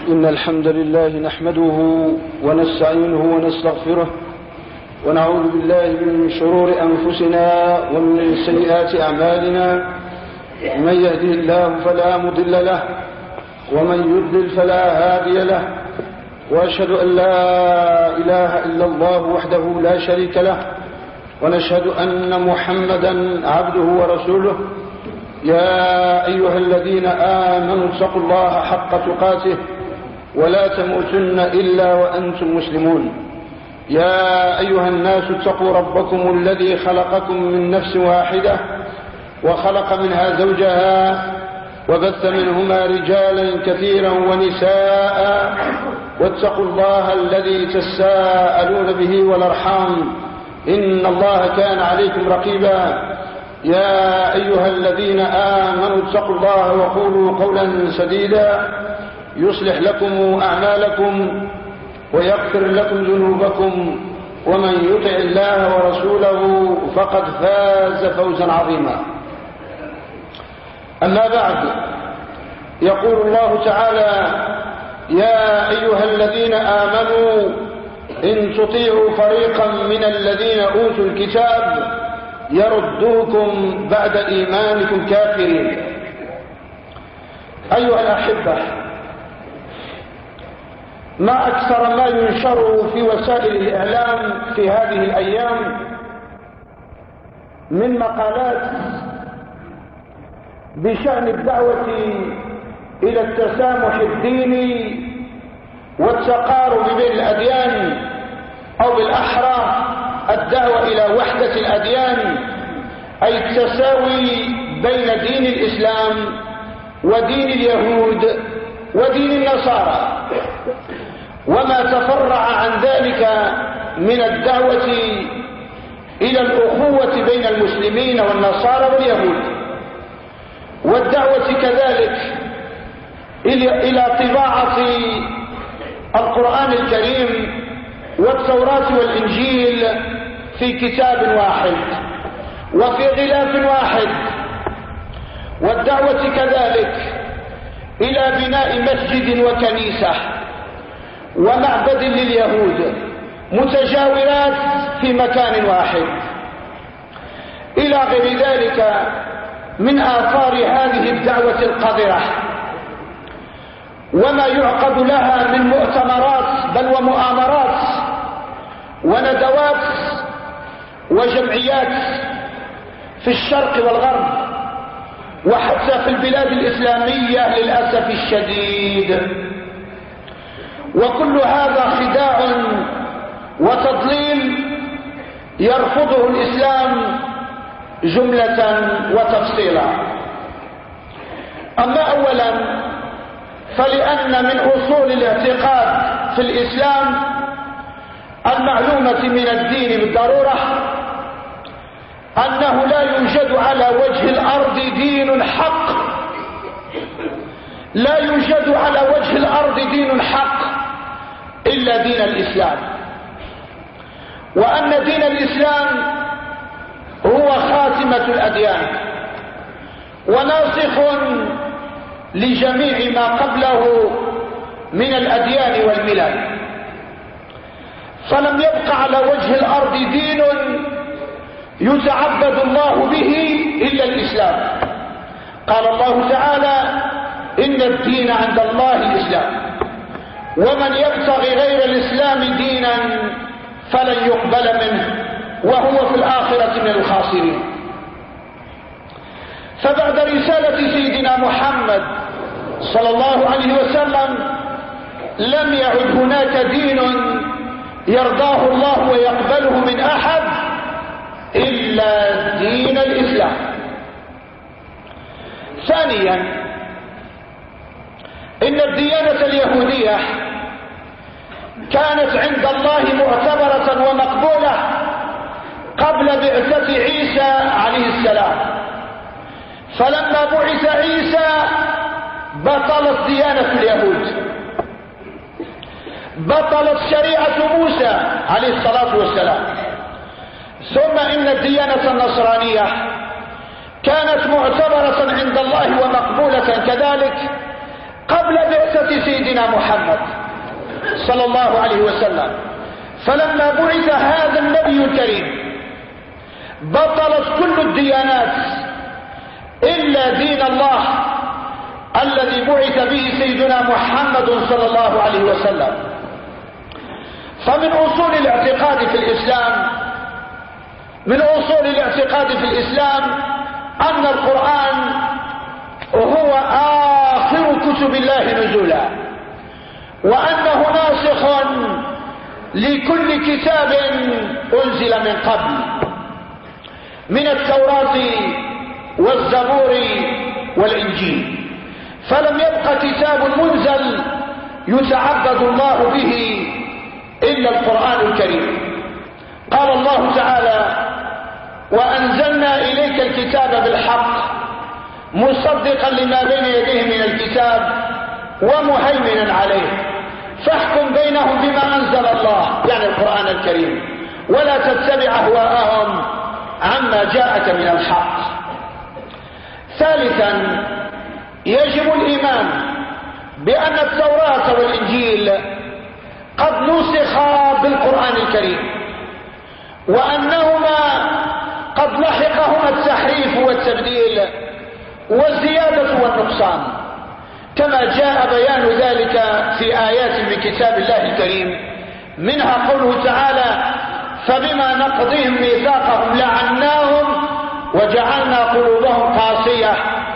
إن الحمد لله نحمده ونستعينه ونستغفره ونعوذ بالله من شرور أنفسنا ومن سيئات أعمالنا. من يهده الله فلا مضل له ومن يضلل فلا هادي له، وأشهد أن لا إله إلا الله وحده لا شريك له، ونشهد أن محمدا عبده ورسوله. يا أيها الذين آمنوا اتقوا الله حق تقاته ولا تموتن إلا وأنتم مسلمون. يا أيها الناس اتقوا ربكم الذي خلقكم من نفس واحدة وخلق منها زوجها وبث منهما رجالا كثيرا ونساء، واتقوا الله الذي تساءلون به والأرحام إن الله كان عليكم رقيبا. يا أيها الذين آمنوا اتقوا الله وقولوا قولا سديدا يصلح لكم أعمالكم ويغفر لكم ذنوبكم، ومن يطع الله ورسوله فقد فاز فوزا عظيما. أما بعد، يقول الله تعالى: يا أيها الذين آمنوا إن تطيعوا فريقا من الذين أوتوا الكتاب يردوكم بعد إيمانكم كافرين. أيها الأحبة، ما أكثر ما ينشر في وسائل الإعلام في هذه الأيام من مقالات بشأن الدعوة إلى التسامح الديني والتقارب بين الأديان، أو بالأحرى الدعوة إلى وحدة الأديان، أي التساوي بين دين الإسلام ودين اليهود ودين النصارى، وما تفرع عن ذلك من الدعوة إلى الأخوة بين المسلمين والنصارى واليهود، والدعوة كذلك إلى طباعة القرآن الكريم والتوراة والإنجيل في كتاب واحد وفي غلاف واحد، والدعوة كذلك إلى بناء مسجد وكنيسة ومعبد لليهود متجاورات في مكان واحد، إلى غير ذلك من آثار هذه الدعوة القذرة، وما يعقد لها من مؤتمرات بل ومؤامرات وندوات وجمعيات في الشرق والغرب وحتى في البلاد الإسلامية للأسف الشديد. وكل هذا خداع وتضليل يرفضه الإسلام جملة وتفصيلا. أما أولا، فلأن من أصول الاعتقاد في الإسلام المعلومة من الدين بالضرورة أنه لا يوجد على وجه الأرض دين حق، لا يوجد على وجه الأرض دين حق إلا دين الإسلام، وأن دين الإسلام هو خاتمة الأديان وناسخ لجميع ما قبله من الأديان والملل، فلم يبق على وجه الأرض دين يتعبد الله به إلا الإسلام. قال الله تعالى: إن الدين عند الله الإسلام، ومن يبتغي غير الإسلام دينا فلن يقبل منه وهو في الآخرة من الخاسرين. فبعد رسالة سيدنا محمد صلى الله عليه وسلم لم يعد هناك دين يرضاه الله ويقبله من أحد إلا دين الإسلام. ثانيا، إن الديانة اليهودية كانت عند الله معتبرة ومقبولة قبل بعثة عيسى عليه السلام، فلما بعث عيسى بطلت ديانة اليهود، بطلت شريعة موسى عليه الصلاة والسلام. ثم إن الديانة النصرانية كانت معتبرة عند الله ومقبولة كذلك قبل بعثة سيدنا محمد صلى الله عليه وسلم. فلما بعث هذا النبي الكريم بطلت كل الديانات إلا دين الله الذي بعث به سيدنا محمد صلى الله عليه وسلم. فمن أصول الاعتقاد في الإسلام أن القرآن هو آخر كتب الله نزولا، وأنه ناسخ لكل كتاب أنزل من قبل، من التوراة والزبور والإنجيل، فلم يبق كتاب منزل يتعبد الله به إلا القرآن الكريم. قال الله تعالى: وأنزلنا إليك الكتاب بالحق مصدقا لما بين يديه من الكتاب ومهيمنا عليه فاحكم بينهم بما أنزل الله، يعني القرآن الكريم، ولا تتبع أهواءهم عما جاءك من الحق. ثالثا، يجب الإيمان بأن التوراة والإنجيل قد نسخا بالقرآن الكريم، وأنهما قد لحقهما التحريف والتبديل والزيادة والنقصان، كما جاء بيان ذلك في آيات من كتاب الله الكريم، منها قوله تعالى: فبما نقضهم ميثاقهم لعناهم وجعلنا قلوبهم قاسية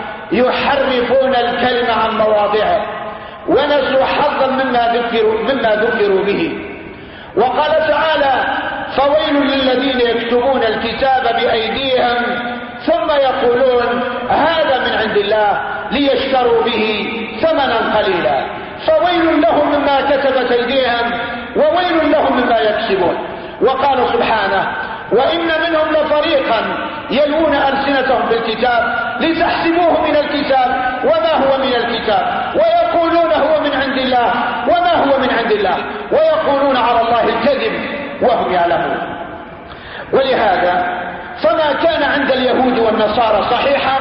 يحرفون الكلم عن مواضعه ونسوا حظا مما ذكروا به. وقال تعالى: فويل للذين يكتبون الكتاب بأيديهم ثم يقولون هذا من عند الله ليشتروا به ثمنا قليلا فويل لهم مما كتبت أيديهم وويل لهم مما يكسبون. وقال سبحانه: وإن منهم لفريقا يلوون ألسنتهم بالكتاب لتحسبوه من الكتاب وما هو من الكتاب ويقولون هو من عند الله وما هو من عند الله ويقولون على الله الكذب وهم يعلمون. ولهذا فما كان عند اليهود والنصارى صحيحا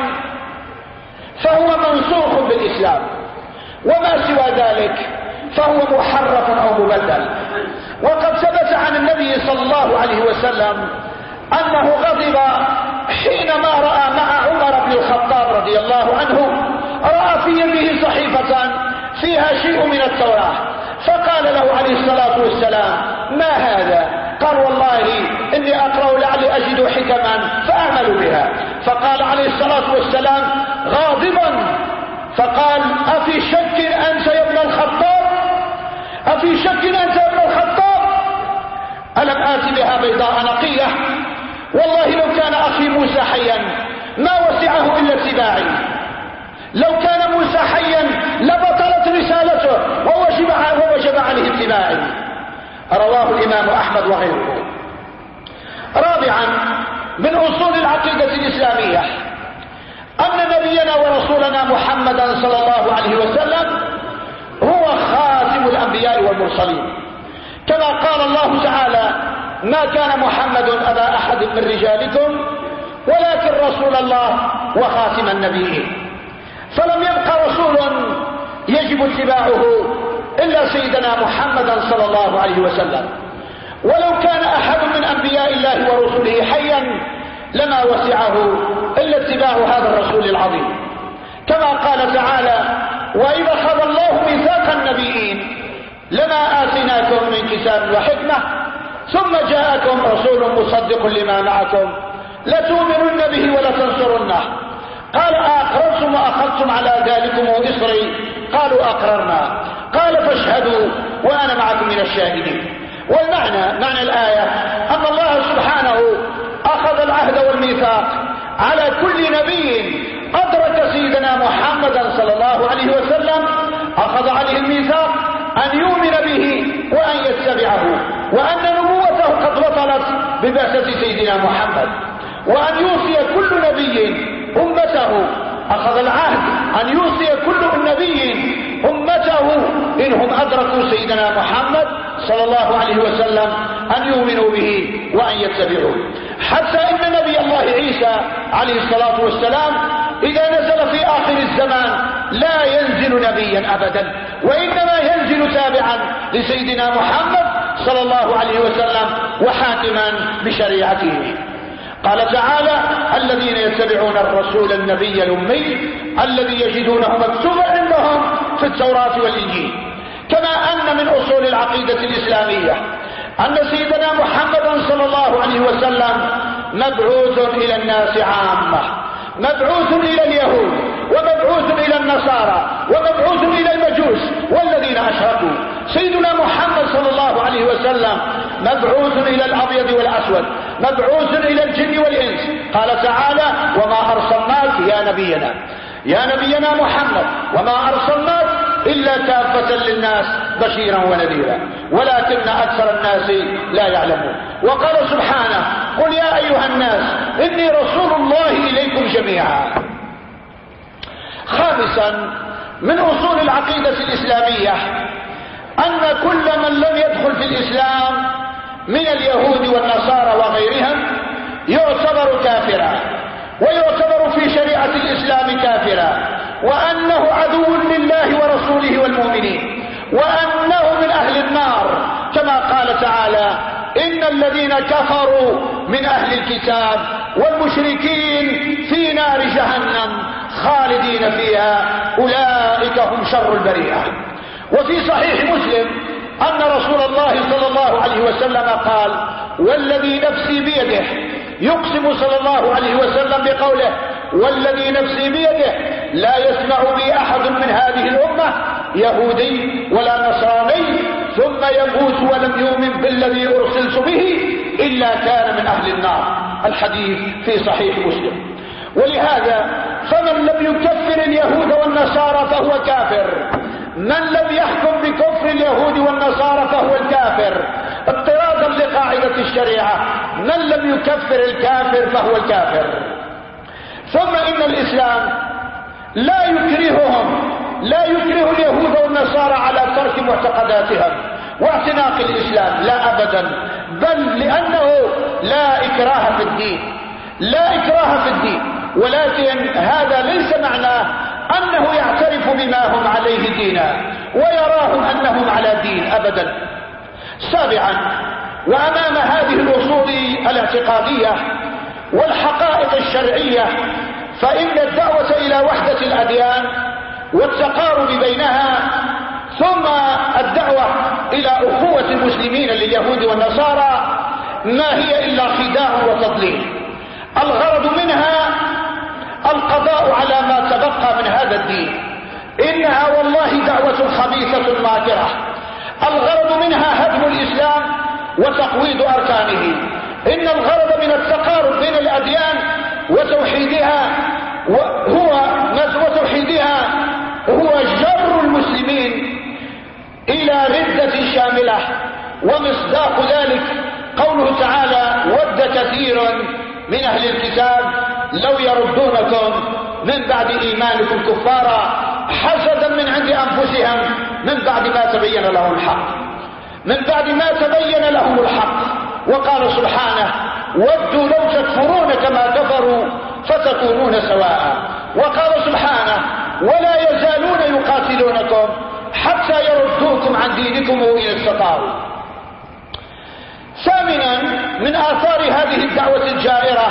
فهو منسوخ بالإسلام، وما سوى ذلك فهو محرف أو مبدل. وقد ثبت عن النبي صلى الله عليه وسلم أنه غضب حينما رأى مع عمر بن الخطاب رضي الله عنه رأى في يده صحيفة فيها شيء من التوراة، فقال له عليه الصلاة والسلام: ما هذا؟ قال: والله إني أقرأ لعلي أجد حكما فأعمل بها. فقال عليه الصلاة والسلام غاضبا، فقال: أفي شك أنت يا ابن الخطاب؟ أفي شك أنت يا ابن الخطاب؟ ألم آت بها بيضاء نقية؟ والله لو كان أخي موسى حيا ما وسعه إلا اتباعي، لو كان موسى حيا لبطلت رسالته ووجب عليه اتباعي. رواه الإمام أحمد وغيره. رابعا، من أصول العقيدة الإسلامية أن نبينا ورسولنا محمدا صلى الله عليه وسلم هو خاتم الأنبياء والمرسلين، كما قال الله تعالى: ما كان محمد أبا أحد من رجالكم ولكن رسول الله وخاتم النبيين. فلم يبق رسول يجب اتباعه إلا سيدنا محمدا صلى الله عليه وسلم، ولو كان أحد من أنبياء الله ورسله حيا لما وسعه إلا اتباع هذا الرسول العظيم، كما قال تعالى: وإذا أخذ الله ميثاق النبيين لما آتيناكم من كتاب وحكمة ثم جاءكم رسول مصدق لما معكم لتؤمنن به ولتنصرنه. قال: أأقررتم وأخذتم على ذلكم إصري؟ قالوا: أقررنا. قال: فاشهدوا وأنا معكم من الشاهدين. والمعنى معنى الآية أن الله سبحانه أخذ العهد والميثاق على كل نبي أدرك سيدنا محمدا صلى الله عليه وسلم، أخذ عليه الميثاق أن يؤمن به وأن يتبعه، وأن نبوته قد بطلت ببعثة سيدنا محمد، وأن يوصي كل نبي أمته، أخذ العهد أن يوصي كل نبي أمته إنهم أدركوا سيدنا محمد صلى الله عليه وسلم أن يؤمنوا به وأن يتبعوه. حتى إن نبي الله عيسى عليه الصلاة والسلام إذا نزل في آخر الزمان لا ينزل نبيا أبدا، وإنما ينزل تابعا لسيدنا محمد صلى الله عليه وسلم وحاكما بشريعته. قال تعالى: الذين يتبعون الرسول النبي الأمي الذي يجدونه مكتوبا عندهم في التوراة والإنجيل. كما أن من أصول العقيدة الإسلامية أن سيدنا محمدا صلى الله عليه وسلم مبعوث إلى الناس عامة، مبعوث إلى اليهود، ومبعوث إلى النصارى، ومبعوث إلى المجوس والذين أشركوا. سيدنا محمد صلى الله عليه وسلم مبعوث إلى الأبيض والأسود، مبعوث إلى الجن والإنس. قال تعالى: وما أرسلناك يا نبينا محمد وما أرسلناك إلا كافة للناس بشيرا ونذيرا ولكن أكثر الناس لا يعلمون. وقال سبحانه: قل يا أيها الناس إني رسول الله إليكم جميعا. خامسا، من أصول العقيدة الإسلامية أن كل من لم يدخل في الإسلام من اليهود والنصارى وغيرهم يعتبر كافرا، ويعتبر في شريعة الإسلام كافرا، وأنه عدو لله ورسوله والمؤمنين، وأنه من أهل النار، كما قال تعالى: إن الذين كفروا من أهل الكتاب والمشركين في نار جهنم خالدين فيها أولئك هم شر البرية. وفي صحيح مسلم أن رسول الله صلى الله عليه وسلم قال: والذي نفسي بيده، يقسم صلى الله عليه وسلم بقوله: والذي نفسي بيده لا يسمع بي أحد من هذه الأمة يهودي ولا نصراني ثم يموت ولم يؤمن بالذي أرسلت به إلا كان من أهل النار. الحديث في صحيح مسلم. ولهذا فمن لم يكفر اليهود والنصارى فهو كافر، من لم يحكم بكفر اليهود والنصارى فهو الكافر، اضطرادا لقاعدة الشريعة: من لم يكفر الكافر فهو الكافر. ثم إن الإسلام لا يكره اليهود والنصارى على ترك معتقداتهم واعتناق الإسلام، لا أبدا، بل لأنه لا إكراه في الدين، ولكن هذا ليس معناه أنه يعترف بما هم عليه دينا ويراهم أنهم على دين أبدا. سابعا، وأمام هذه الأصول الاعتقادية والحقائق الشرعية فإن الدعوة إلى وحدة الأديان والتقارب بينها، ثم الدعوة إلى أخوة المسلمين لليهود والنصارى ما هي إلا خداع وتضليل. الغرض منها القضاء على ما تبقى من هذا الدين. إنها والله دعوة خبيثة ماكرة. الغرض منها هدم الإسلام وتقويض أركانه. إن الغرض من التقارب بين الأديان وتوحيدها هو جر المسلمين إلى ردة شاملة. ومصداق ذلك قوله تعالى: ود كثير من أهل الكتاب لو يردونكم من بعد إيمانكم كفارا حسدا من عند أنفسهم من بعد ما تبين لهم الحق. وقال سبحانه: ودوا لو تكفرون كما كفروا فتكونون سواء. وقال سبحانه: ولا يزالون يقاتلونكم حتى يردوكم عن دينكم إن استطاعوا. ثامنا، من آثار هذه الدعوة الجائرة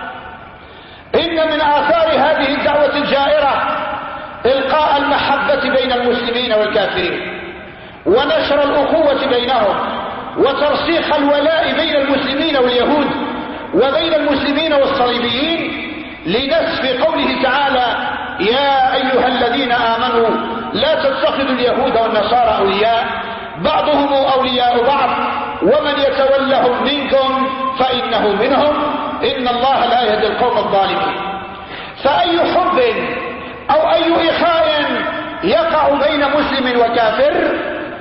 إلقاء المحبة بين المسلمين والكافرين، ونشر الأخوة بينهم، وترسيخ الولاء بين المسلمين واليهود وبين المسلمين والصليبيين، لنسف قوله تعالى: يا أيها الذين آمنوا لا تتخذوا اليهود والنصارى أولياء بعضهم أولياء بعض ومن يتولهم منكم فإنه منهم إن الله لا يهدي القوم الظالمين. فأي حب أو أي إخاء يقع بين مسلم وكافر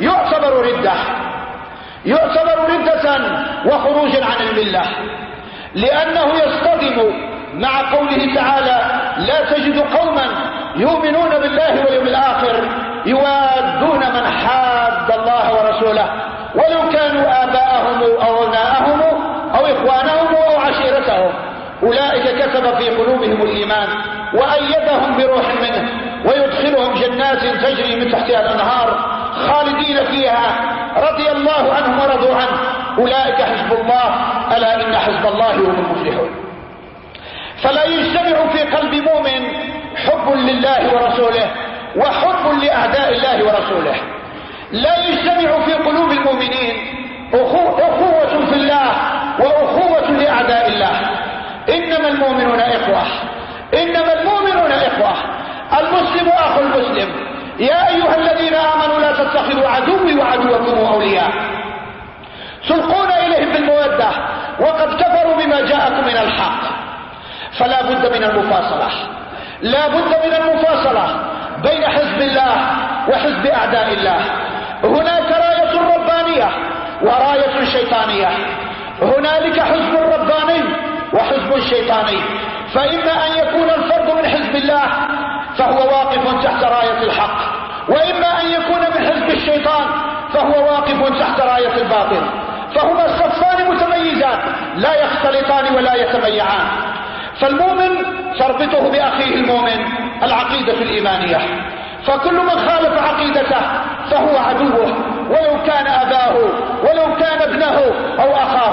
يعتبر ردة وخروجا عن الملة، لأنه يصطدم مع قوله تعالى: لا تجد قوما يؤمنون بالله واليوم الآخر يوادون من حاد الله ورسوله ولو كانوا آباءهم أو أبناءهم أو إخوانهم أو عشيرتهم أولئك كتب في قلوبهم الإيمان وأيدهم بروح منه ويدخلهم جنات تجري من تحتها الأنهار خالدين فيها رضي الله عنهم ورضوا عنه أولئك حزب الله ألا إن حزب الله هم المفلحون. فلا يجتمع في قلب مؤمن حب لله ورسوله وحب لأعداء الله ورسوله. لا يجتمع في قلوب المؤمنين أخوة في الله وأخوة لأعداء الله. إنما المؤمنون إخوة، إنما المؤمنون إخوة. المسلم أخو المسلم. يا أيها الذين آمنوا لا تتخذوا عدوي وعدوكم أولياء تلقون إليهم بالمودة وقد كفروا بما جاءكم من الحق. فلا بد من المفاصلة، لا بد من المفاصلة بين حزب الله وحزب أعداء الله. هناك راية ربانية وراية شيطانية. هنالك حزب رباني وحزب شيطاني. فإما أن يكون الفرد من حزب الله فهو واقف تحت راية الحق، وإما أن يكون من حزب الشيطان فهو واقف تحت راية الباطل. فهما صفان متميزان لا يختلطان ولا يتميعان. فالمؤمن تربطه بأخيه المؤمن العقيدة الإيمانية، فكل من خالف عقيدته فهو عدوه ولو كان أباه ولو كان ابنه أو أخاه.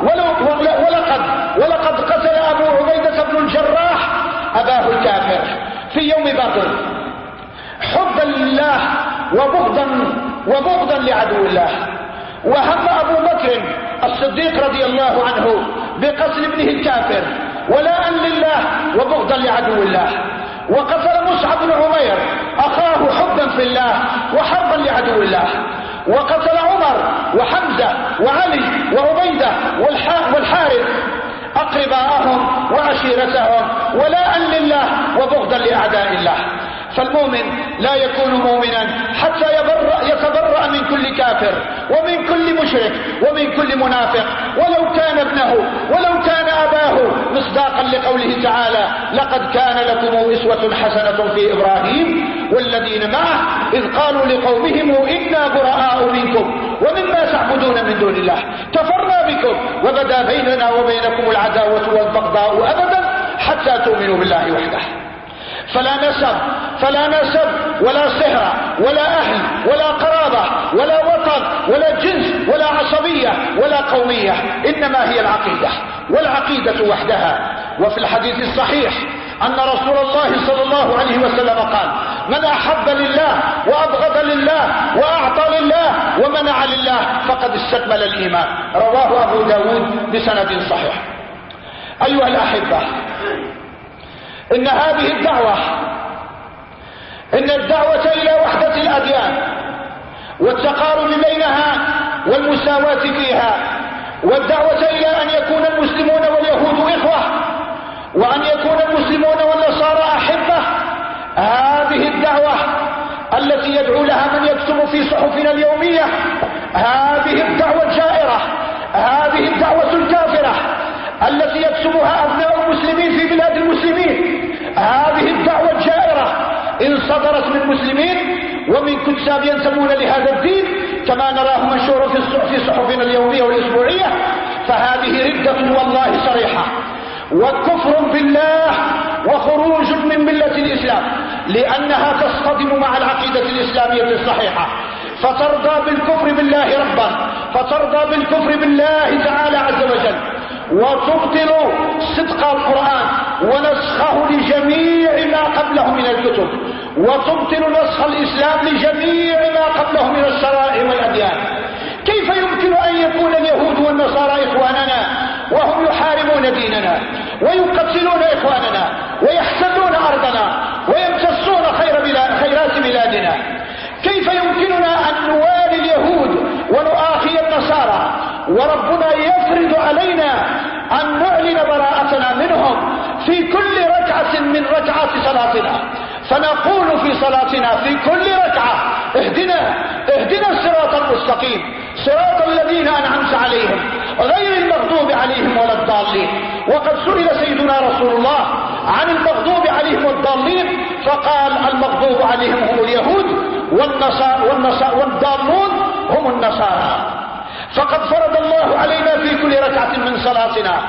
ولقد قتل أبو عبيدة بن الجراح أباه الكافر في يوم بدر حبا لله وبغضا لعدو الله. وهم أبو بكر الصديق رضي الله عنه بقتل ابنه الكافر ولاء لله وبغضا لعدو الله. وقتل مصعب بن عمير أخاه حبا في الله وحربا لعدو الله. وقتل عمر وحمزة وعلي وعبيدة والحارث أقرباءهم وعشيرتهم ولاء لله وبغضا لأعداء الله. فالمؤمن لا يكون مؤمنا حتى يتبرأ من كل كافر ومن كل مشرك ومن كل منافق ولو كان ابنه ولو كان أباه، مصداقا لقوله تعالى لقد كان لكم أسوة حسنة في إبراهيم والذين معه إذ قالوا لقومهم إنا براء منكم ومما تعبدون من دون الله كفرنا بكم وبدا بيننا وبينكم العداوة والبغضاء أبدا حتى تؤمنوا بالله وحده. فلا نسب ولا صهر ولا أهل ولا قرابة ولا وطن ولا جنس ولا عصبية ولا قومية، إنما هي العقيدة والعقيدة وحدها. وفي الحديث الصحيح أن رسول الله صلى الله عليه وسلم قال من أحب لله وأبغض لله وأعطى لله ومنع لله فقد استكمل الإيمان. رواه أبو داود بسند صحيح. أيها الأحبة، إن هذه الدعوة إلى وحدة الأديان والتقارب بينها والمساواة فيها، والدعوة إلى أن يكون المسلمون واليهود إخوة وأن يكون المسلمون والنصارى أحبة، هذه الدعوة التي يدعو لها من يكتب في صحفنا اليومية، هذه الدعوة الجائرة، هذه الدعوة الكافرة التي يكتبها أبناء المسلمين في بلاد المسلمين، هذه الدعوة الجائرة إن صدرت من مسلمين ومن كتاب ينتمون لهذا الدين كما نراه منشورا في صحفنا اليومية والأسبوعية، فهذه ردة والله صريحة وكفر بالله وخروج من ملة الإسلام، لأنها تصطدم مع العقيدة الإسلامية الصحيحة، فترضى بالكفر بالله ربا، فترضى بالكفر بالله تعالى عز وجل، وتبطل صدق القرآن ونسخه لجميع ما قبله من الكتب، وتبطل نسخ الإسلام لجميع ما قبله من الشرائع والأديان. كيف يمكن أن يكون اليهود والنصارى إخواننا وهم يحاربون ديننا ويقتلون إخواننا ويحتلون أرضنا ويمتصون خيرات بلادنا؟ كيف يمكننا أن نوالي اليهود ونؤاخي النصارى وربنا يفرض علينا أن نعلن براءتنا منهم في كل ركعة من ركعات صلاتنا، فنقول في صلاتنا في كل ركعة اهدنا الصراط المستقيم صراط الذين أنعمت عليهم غير المغضوب عليهم ولا الضالين. وقد سئل سيدنا رسول الله عن المغضوب عليهم والضالين فقال المغضوب عليهم هم اليهود والضالون هم النصارى. فقد فرض الله علينا في كل ركعة من صلاتنا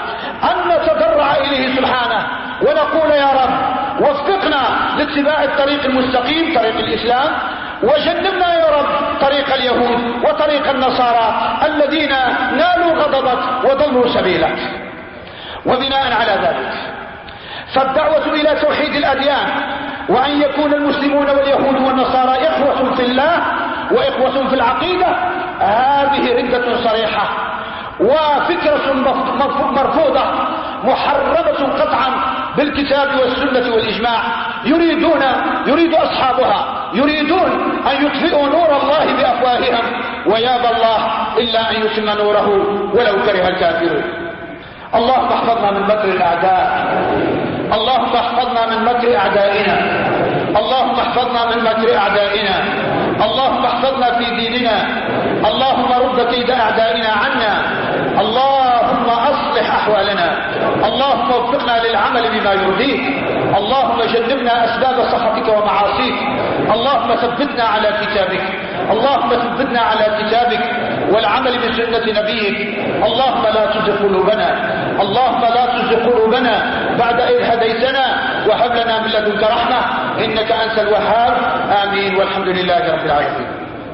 أن نتضرع إليه سبحانه ونقول يا رب وفقنا لاتباع الطريق المستقيم طريق الإسلام، وجنبنا يا رب طريق اليهود وطريق النصارى الذين نالوا غضبك وضلوا سبيلك. وبناء على ذلك فالدعوة إلى توحيد الأديان وأن يكون المسلمون واليهود والنصارى إخوة في الله وإخوة في العقيدة هذه ردة صريحة وفكرة مرفوضة محرمة قطعا بالكتاب والسنة والإجماع. يريد أصحابها يريدون أن يطفئوا نور الله بأفواههم ويابى الله إلا أن يتم نوره ولو كره الكافرون. اللهم احفظنا من مكر الأعداء، اللهم احفظنا من مكر أعدائنا، اللهم احفظنا من مكر أعدائنا، اللهم احفظنا في ديننا، اللهم رد كيد أعدائنا عنا، اللهم أصلح أحوالنا، اللهم وفقنا للعمل بما يرضيك، اللهم جنبنا أسباب سخطك ومعاصيك، اللهم ثبتنا على كتابك، اللهم ثبتنا على كتابك والعمل بسنة نبيك. اللهم لا تزغ قلوبنا، اللهم لا تزغ قلوبنا بعد إذ هديتنا وهب لنا من لدنك رحمة إنك أنت الوهاب. آمين والحمد لله رب العالمين.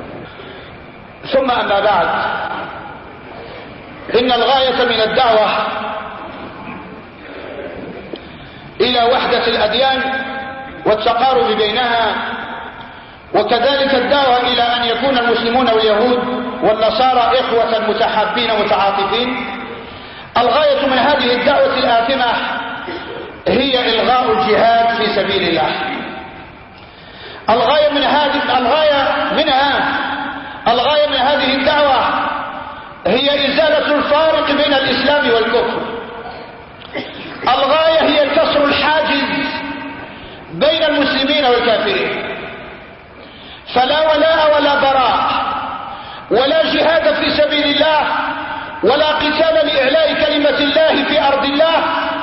ثم أما بعد، إن الغاية من الدعوة إلى وحدة الأديان والتقارب بينها، وكذلك الدعوة إلى أن يكون المسلمون واليهود والنصارى إخوة متحابين متعاطفين. الغاية من هذه الدعوة الآثمة هي إلغاء الجهاد في سبيل الله. الغاية من هذه الدعوة هي إزالة الفارق بين الإسلام والكفر. الغاية هي كسر الحاجز بين المسلمين والكافرين. فلا ولاء ولا براء ولا جهاد في سبيل الله ولا قتال لإعلاء كلمة الله في أرض الله،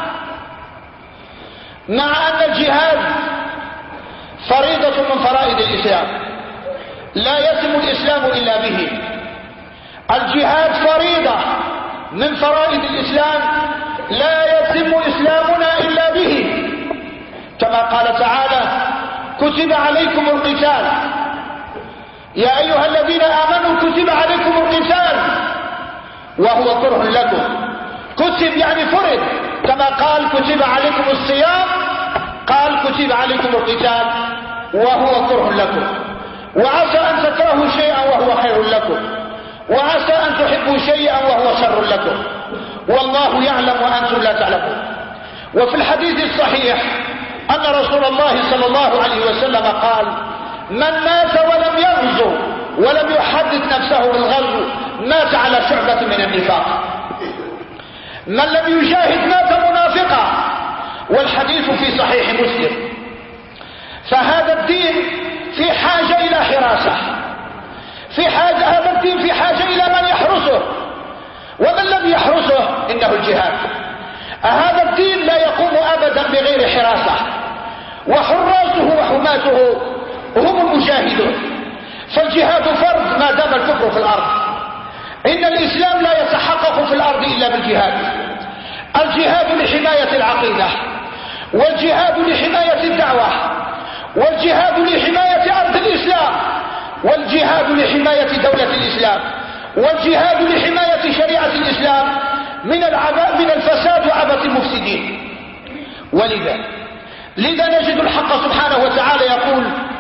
مع أن الجهاد فريضة من فرائض الإسلام لا يتم الإسلام إلا به. الجهاد فريضة من فرائض الإسلام لا يتم إسلامنا إلا به، كما قال تعالى كتب عليكم القتال يا أيها الذين آمنوا كتب عليكم القتال وهو كره لكم. كتب يعني فرض، كما قال كتب عليكم الصيام قال كتب عليكم القتال وهو كره لكم. وعسى أن تكرهوا شيئا وهو خير لكم، وعسى أن تحبوا شيئا وهو شر لكم، والله يعلم وأنتم لا تعلمون. وفي الحديث الصحيح أن رسول الله صلى الله عليه وسلم قال من مات ولم يغزو ولم يحدث نفسه بالغزو مات على شعبة من النفاق. من لم يجاهد مات منافقا، والحديث في صحيح مسلم. فهذا الدين في حاجة إلى حراسة، هذا الدين في حاجة إلى من يحرسه، ومن لم يحرسه إنه الجهاد. هذا الدين لا يقوم أبدا بغير حراسة، وحراسه وحماته هم المجاهدون. فالجهاد فرض ما دام الكفر في الأرض. إن الإسلام لا يتحقق في الأرض إلا بالجهاد. الجهاد لحماية العقيدة، والجهاد لحماية الدعوة، والجهاد لحماية أرض الإسلام، والجهاد لحماية دولة الإسلام، والجهاد لحماية شريعة الإسلام من الفساد وعبث المفسدين. ولذا نجد الحق سبحانه وتعالى يقول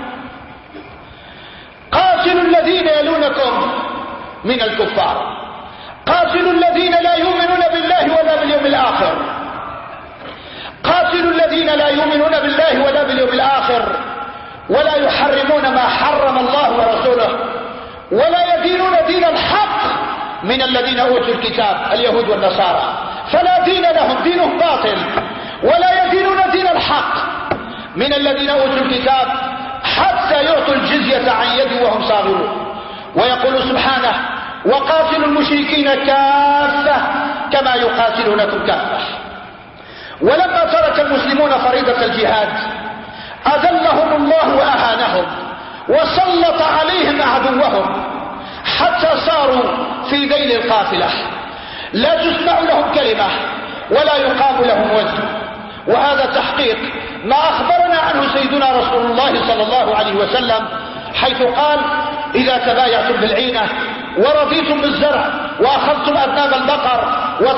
قاتلوا الذين يلونكم من الكفار، قاتلوا الذين لا يؤمنون بالله ولا باليوم الآخر، قاتلوا الذين لا يؤمنون بالله ولا باليوم الآخر ولا يحرمون ما حرم الله ورسوله ولا يدينون دين الحق من الذين أوتوا الكتاب اليهود والنصارى، فلا دين لهم، دينهم باطل، ولا يدينون دين الحق من الذين أوتوا الكتاب حتى يعطوا الجزية عن يد وهم صاغرون. ويقول سبحانه وقاتلوا المشركين كافة كما يقاتلونكم كافة. ولما ترك المسلمون فريضة الجهاد أذلهم الله وأهانهم وسلط عليهم عدوهم حتى صاروا في ذيل القافلة، لا تسمع لهم كلمة ولا يقام لهم وزن. وهذا تحقيق ما أخبرنا عنه سيدنا رسول الله صلى الله عليه وسلم، حيث قال: إذا تبايعتم بالعينة ورضيتم بالزرع وأخذتم أذناب البقر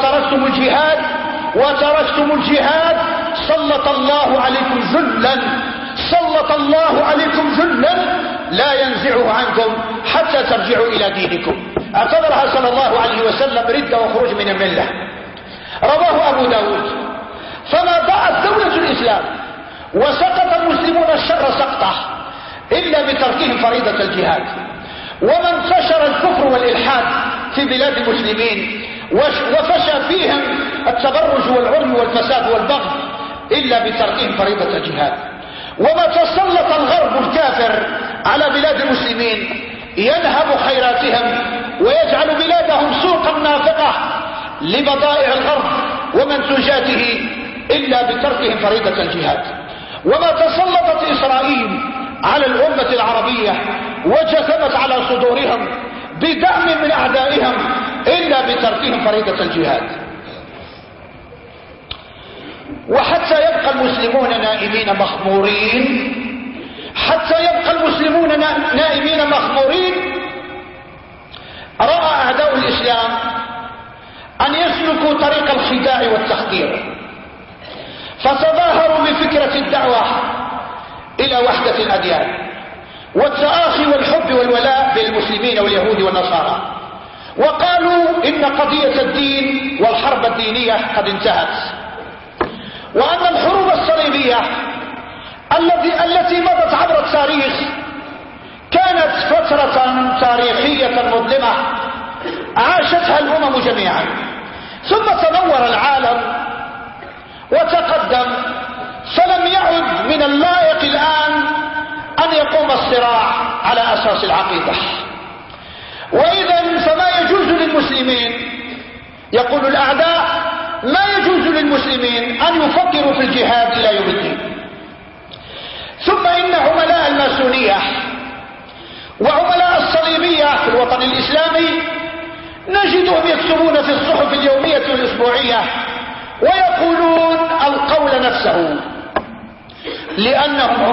وتركتم الجهاد سلط الله عليكم ذلا لا ينزعه عنكم حتى ترجعوا إلى دينكم. اعتبرها صلى الله عليه وسلم ردة وخروج من الملة. رواه أبو داود. فما ضاعت دولة الإسلام وسقط المسلمون الشر سقطه إلا بتركهم فريضة الجهاد، وما انتشر الكفر والإلحاد في بلاد المسلمين وفشى فيهم التبرج والعري والفساد والبغي إلا بتركهم فريضة الجهاد، وما تسلط الغرب الكافر على بلاد المسلمين ينهب خيراتهم ويجعل بلادهم سوقا نافقة لبضائع الغرب ومنتوجاته إلا بتركهم فريضة الجهاد، وما تسلطت إسرائيل على الأمة العربية وجثمت على صدورهم بدعم من أعدائهم إلا بتركهم فريضة الجهاد. وحتى يبقى المسلمون نائمين مخمورين رأى أعداء الإسلام أن يسلكوا طريق الخداع والتخدير، فتظاهروا بفكرة الدعوة إلى وحدة الأديان والتآخي والحب والولاء بالمسلمين واليهود والنصارى، وقالوا إن قضية الدين والحرب الدينية قد انتهت، وأن الحروب الصليبية التي مضت عبر التاريخ كانت فترة تاريخية مظلمة عاشتها الأمم جميعا، ثم تنور العالم وتقدم، فلم يعد من اللائق الآن أن يقوم الصراع على أساس العقيدة. وإذا فما يجوز للمسلمين، يقول الأعداء، ما يجوز للمسلمين أن يفكروا في الجهاد إلى يوم الدين. ثم إن عملاء الماسونية وعملاء الصليبية في الوطن الإسلامي نجدهم يكتبون في الصحف اليومية والأسبوعية ويقولون القول نفسه، لأنهم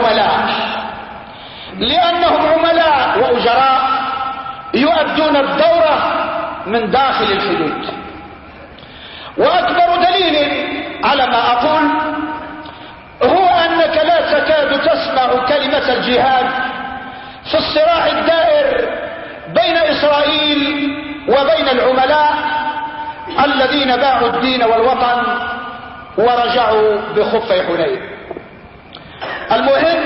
عملاء وأجراء يؤدون الدورة من داخل الحدود. وأكبر دليل على ما أقول هو أنك لا تكاد تسمع كلمة الجهاد في الصراع الدائر بين إسرائيل وبين العملاء الذين باعوا الدين والوطن ورجعوا بخفي حنين. المهم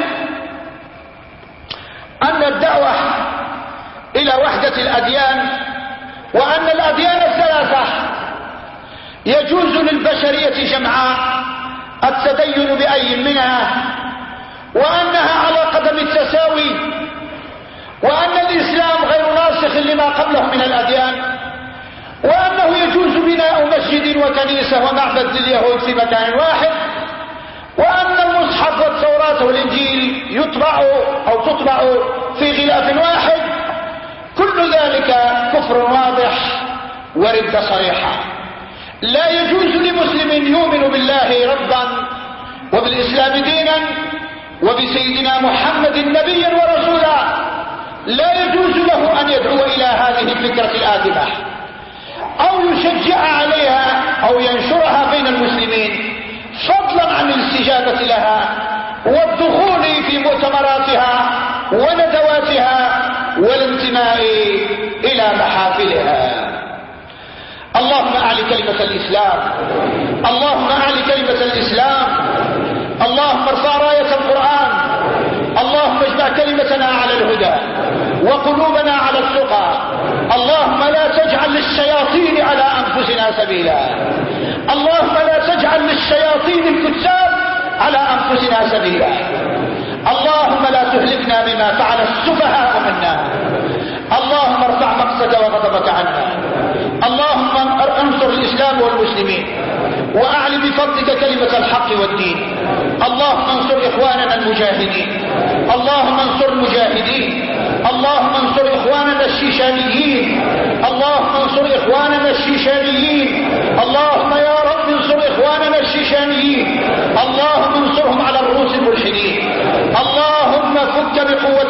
أن الدعوة إلى وحدة الأديان وأن الأديان الثلاثة يجوز للبشرية جمعاء التدين بأي منها، وأنها على قدم التساوي، وأن الإسلام غير ناسخ لما قبله من الأديان، وأنه يجوز بناء مسجد وكنيسة ومعبد لليهود في مكان واحد، وأن المصحف والتوراة والإنجيل تطبع في غلاف واحد. كل ذلك كفر واضح وردة صريحة. لا يجوز لمسلم يؤمن بالله ربا وبالإسلام دينا وبسيدنا محمد نبيا ورسولا، لا يجوز له أن يدعو إلى هذه الفكرة الآدمة أو يشجع عليها أو ينشرها بين المسلمين، فضلا عن الاستجابة لها والدخول في مؤتمراتها وندواتها والانتماء إلى محافلها. اللهم أعل كلمة الإسلام، اللهم أعل كلمة الإسلام، اللهم ارفع راية القرآن، اللهم اجمع كلمتنا على الهدى وقلوبنا على التقى، اللهم لا تجعل للشياطين على أنفسنا سبيلا، اللهم لا تجعل للشياطين الكتاب على أنفسنا سبيلا، اللهم لا تهلكنا بما فعل السفهاء منا، اللهم ارفع مقتك وغضبك عنا، اللهم انصر الإسلام والمسلمين وأعل بفضلك كلمة الحق والدين، اللهم انصر إخواننا المجاهدين، اللهم انصر المجاهدين، اللهم انصر إخواننا الشيشانيين، اللهم انصر إخواننا الشيشانيين، اللهم يا رب انصر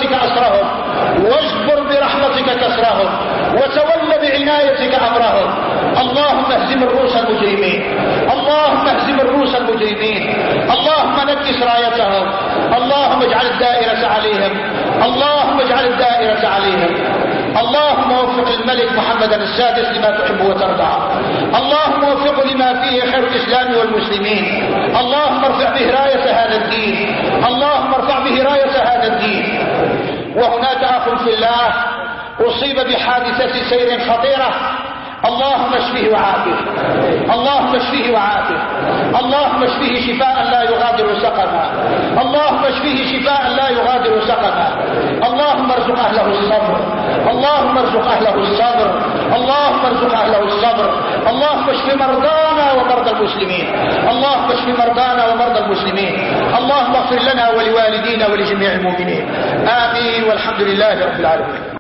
بعفوك أسرهم، واجبر برحمتك كسرهم، وتول بعنايتك أمرهم. اللهم اهزم الروس المجرمين، اللهم اهزم الروس المجرمين، اللهم نكس رايتهم، اللهم اجعل الدائرة عليهم، اللهم اجعل الدائرة عليهم. اللهم وفق الملك محمد السادس لما تحب وترضى، اللهم وفقه لما فيه خير الإسلام والمسلمين. اللهم ارفع به راية هذا الدين، اللهم ارفع به راية هذا الدين. وهناك أخ في الله أصيب بحادثة سير خطيرة، اللهم اشفه وعافه، اللهم اشفه وعافه، اللهم اشفه شفاء لا يغادر سقما، اللهم اشفه شفاء لا يغادر سقما. اللهم ارزق أهله الصبر، اللهم ارزق أهله الصبر، اللهم ارزق أهله الصبر. اللهم اشف مرضانا ومرضى المسلمين، اللهم اشف مرضانا ومرضى المسلمين. اللهم اغفر لنا ولوالدينا ولجميع المؤمنين، آمين، والحمد لله رب العالمين.